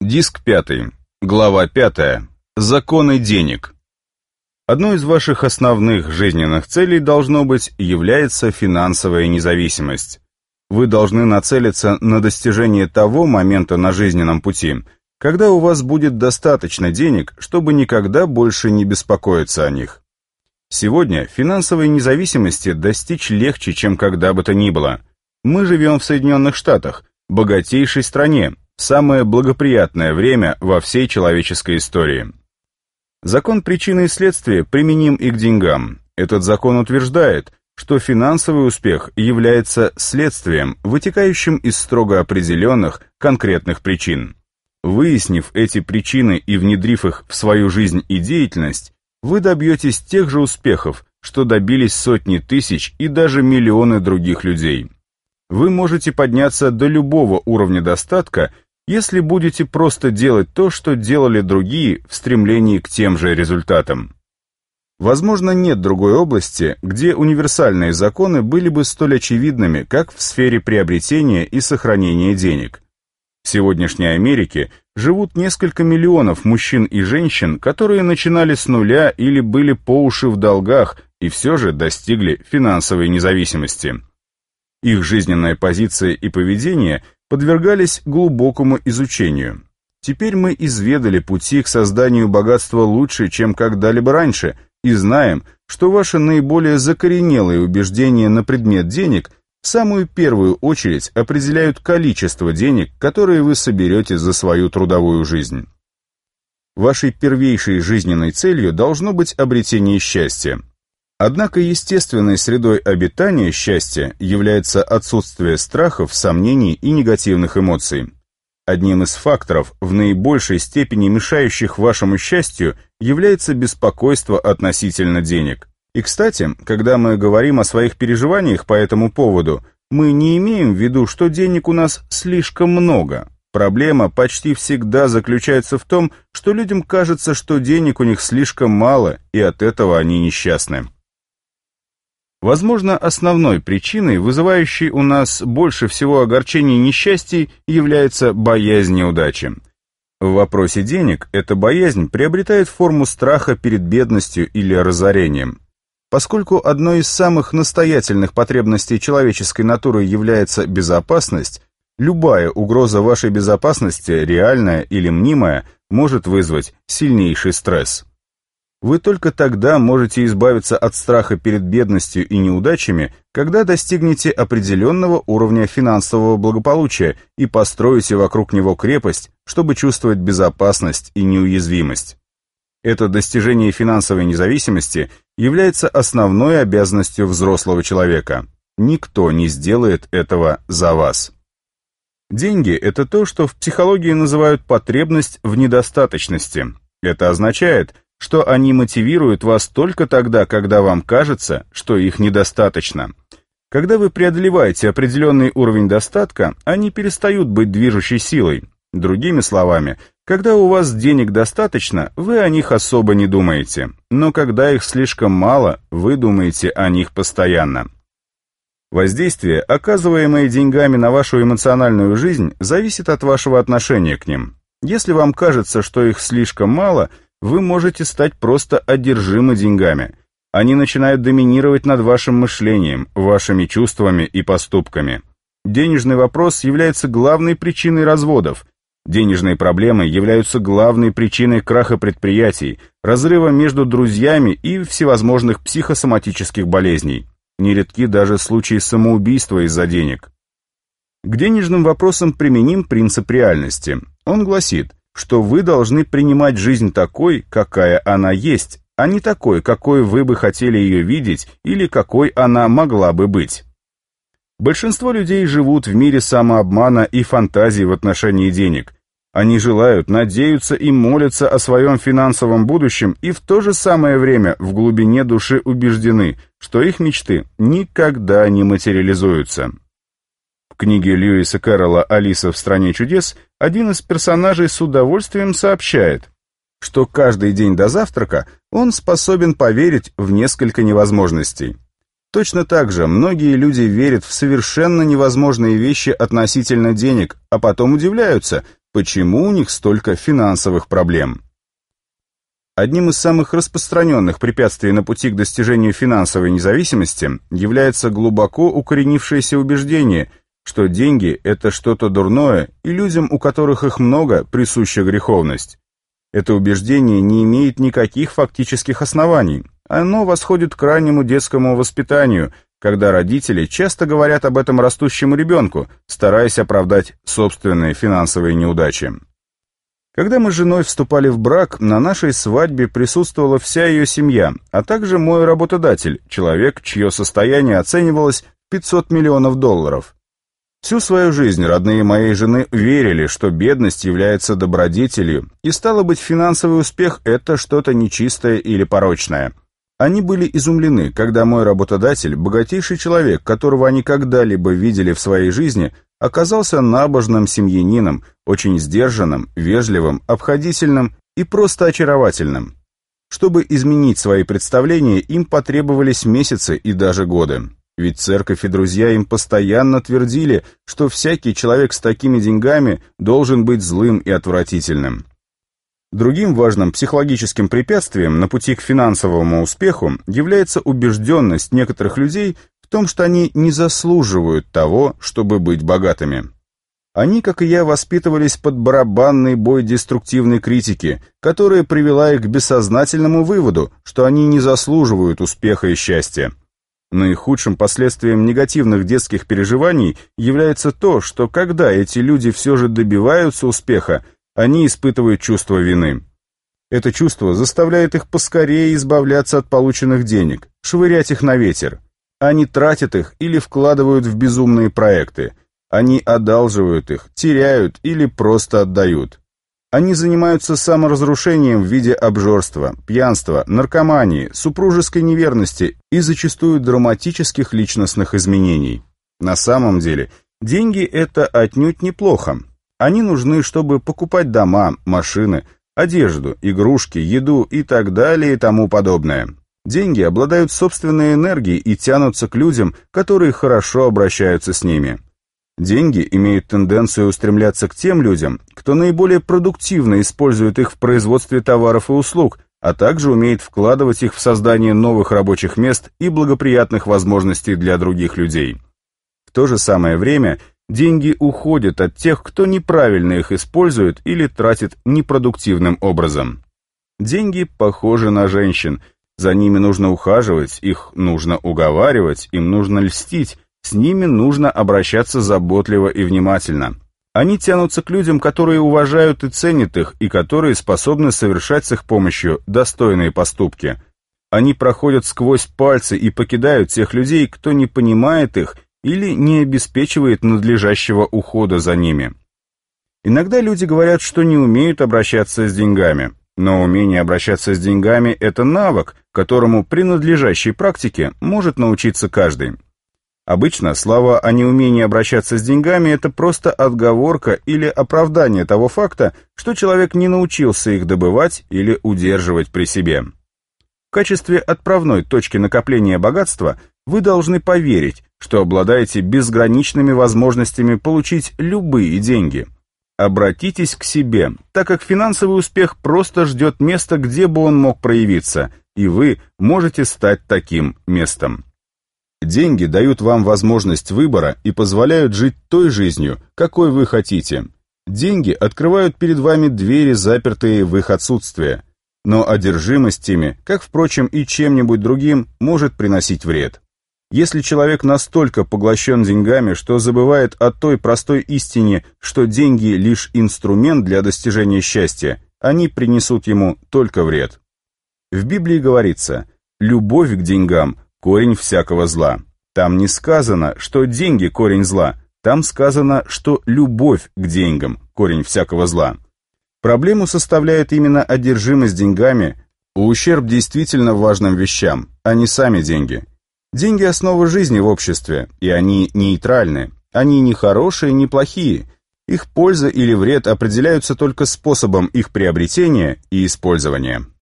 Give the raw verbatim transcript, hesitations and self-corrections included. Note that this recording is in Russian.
Диск пятый. Глава пятая. Законы денег. Одной из ваших основных жизненных целей должно быть является финансовая независимость. Вы должны нацелиться на достижение того момента на жизненном пути, когда у вас будет достаточно денег, чтобы никогда больше не беспокоиться о них. Сегодня финансовой независимости достичь легче, чем когда бы то ни было. Мы живем в Соединенных Штатах, богатейшей стране, в самое благоприятное время во всей человеческой истории. Закон причины и следствия применим и к деньгам. Этот закон утверждает, что финансовый успех является следствием, вытекающим из строго определенных, конкретных причин. Выяснив эти причины и внедрив их в свою жизнь и деятельность, вы добьетесь тех же успехов, что добились сотни тысяч и даже миллионы других людей. Вы можете подняться до любого уровня достатка, если будете просто делать то, что делали другие в стремлении к тем же результатам. Возможно, нет другой области, где универсальные законы были бы столь очевидными, как в сфере приобретения и сохранения денег. В сегодняшней Америке живут несколько миллионов мужчин и женщин, которые начинали с нуля или были по уши в долгах и все же достигли финансовой независимости. Их жизненная позиция и поведение подвергались глубокому изучению. Теперь мы изведали пути к созданию богатства лучше, чем когда-либо раньше, и знаем, что ваши наиболее закоренелые убеждения на предмет денег в самую первую очередь определяют количество денег, которые вы соберете за свою трудовую жизнь. Вашей первейшей жизненной целью должно быть обретение счастья. Однако естественной средой обитания счастья является отсутствие страхов, сомнений и негативных эмоций. Одним из факторов, в наибольшей степени мешающих вашему счастью, является беспокойство относительно денег. И, кстати, когда мы говорим о своих переживаниях по этому поводу, мы не имеем в виду, что денег у нас слишком много. Проблема почти всегда заключается в том, что людям кажется, что денег у них слишком мало, и от этого они несчастны. Возможно, основной причиной, вызывающей у нас больше всего огорчений и несчастий, является боязнь неудачи. В вопросе денег эта боязнь приобретает форму страха перед бедностью или разорением. Поскольку одной из самых настоятельных потребностей человеческой натуры является безопасность, любая угроза вашей безопасности, реальная или мнимая, может вызвать сильнейший стресс. Вы только тогда можете избавиться от страха перед бедностью и неудачами, когда достигнете определенного уровня финансового благополучия и построите вокруг него крепость, чтобы чувствовать безопасность и неуязвимость. Это достижение финансовой независимости является основной обязанностью взрослого человека. Никто не сделает этого за вас. Деньги – это то, что в психологии называют потребность в недостаточности. Это означает, что они мотивируют вас только тогда, когда вам кажется, что их недостаточно. Когда вы преодолеваете определенный уровень достатка, они перестают быть движущей силой. Другими словами, когда у вас денег достаточно, вы о них особо не думаете, но когда их слишком мало, вы думаете о них постоянно. Воздействие, оказываемое деньгами на вашу эмоциональную жизнь, зависит от вашего отношения к ним. Если вам кажется, что их слишком мало, вы можете стать просто одержимы деньгами. Они начинают доминировать над вашим мышлением, вашими чувствами и поступками. Денежный вопрос является главной причиной разводов. Денежные проблемы являются главной причиной краха предприятий, разрыва между друзьями и всевозможных психосоматических болезней. Нередки даже случаи самоубийства из-за денег. К денежным вопросам применим принцип реальности. Он гласит, что вы должны принимать жизнь такой, какая она есть, а не такой, какой вы бы хотели ее видеть или какой она могла бы быть. Большинство людей живут в мире самообмана и фантазий в отношении денег. Они желают, надеются и молятся о своем финансовом будущем и в то же самое время в глубине души убеждены, что их мечты никогда не материализуются. В книге Льюиса Кэрролла «Алиса в стране чудес» один из персонажей с удовольствием сообщает, что каждый день до завтрака он способен поверить в несколько невозможностей. Точно так же многие люди верят в совершенно невозможные вещи относительно денег, а потом удивляются, почему у них столько финансовых проблем. Одним из самых распространенных препятствий на пути к достижению финансовой независимости является глубоко укоренившееся убеждение, что деньги – это что-то дурное, и людям, у которых их много, присуща греховность. Это убеждение не имеет никаких фактических оснований. Оно восходит к раннему детскому воспитанию, когда родители часто говорят об этом растущему ребенку, стараясь оправдать собственные финансовые неудачи. Когда мы с женой вступали в брак, на нашей свадьбе присутствовала вся ее семья, а также мой работодатель, человек, чье состояние оценивалось в пятьсот миллионов долларов. Всю свою жизнь родные моей жены верили, что бедность является добродетелью, и стало быть, финансовый успех – это что-то нечистое или порочное. Они были изумлены, когда мой работодатель, богатейший человек, которого они когда-либо видели в своей жизни, оказался набожным семьянином, очень сдержанным, вежливым, обходительным и просто очаровательным. Чтобы изменить свои представления, им потребовались месяцы и даже годы. Ведь церковь и друзья им постоянно твердили, что всякий человек с такими деньгами должен быть злым и отвратительным. Другим важным психологическим препятствием на пути к финансовому успеху является убежденность некоторых людей в том, что они не заслуживают того, чтобы быть богатыми. Они, как и я, воспитывались под барабанный бой деструктивной критики, которая привела их к бессознательному выводу, что они не заслуживают успеха и счастья. Наихудшим последствием негативных детских переживаний является то, что когда эти люди все же добиваются успеха, они испытывают чувство вины. Это чувство заставляет их поскорее избавляться от полученных денег, швырять их на ветер. Они тратят их или вкладывают в безумные проекты. Они одалживают их, теряют или просто отдают. Они занимаются саморазрушением в виде обжорства, пьянства, наркомании, супружеской неверности и зачастую драматических личностных изменений. На самом деле, деньги – это отнюдь неплохо. Они нужны, чтобы покупать дома, машины, одежду, игрушки, еду и так далее и тому подобное. Деньги обладают собственной энергией и тянутся к людям, которые хорошо обращаются с ними. Деньги имеют тенденцию устремляться к тем людям, кто наиболее продуктивно использует их в производстве товаров и услуг, а также умеет вкладывать их в создание новых рабочих мест и благоприятных возможностей для других людей. В то же самое время деньги уходят от тех, кто неправильно их использует или тратит непродуктивным образом. Деньги похожи на женщин. За ними нужно ухаживать, их нужно уговаривать, им нужно льстить, с ними нужно обращаться заботливо и внимательно. Они тянутся к людям, которые уважают и ценят их, и которые способны совершать с их помощью достойные поступки. Они проходят сквозь пальцы и покидают тех людей, кто не понимает их или не обеспечивает надлежащего ухода за ними. Иногда люди говорят, что не умеют обращаться с деньгами, но умение обращаться с деньгами – это навык, которому при надлежащей практике может научиться каждый. Обычно слова о неумении обращаться с деньгами – это просто отговорка или оправдание того факта, что человек не научился их добывать или удерживать при себе. В качестве отправной точки накопления богатства вы должны поверить, что обладаете безграничными возможностями получить любые деньги. Обратитесь к себе, так как финансовый успех просто ждет места, где бы он мог проявиться, и вы можете стать таким местом. Деньги дают вам возможность выбора и позволяют жить той жизнью, какой вы хотите. Деньги открывают перед вами двери, запертые в их отсутствие. Но одержимость ими, как, впрочем, и чем-нибудь другим, может приносить вред. Если человек настолько поглощен деньгами, что забывает о той простой истине, что деньги – лишь инструмент для достижения счастья, они принесут ему только вред. В Библии говорится: «Любовь к деньгам – корень всякого зла». Там не сказано, что деньги – корень зла, там сказано, что любовь к деньгам – корень всякого зла. Проблему составляет именно одержимость деньгами, ущерб действительно важным вещам, а не сами деньги. Деньги – основа жизни в обществе, и они нейтральны, они не хорошие, не плохие. Их польза или вред определяются только способом их приобретения и использования.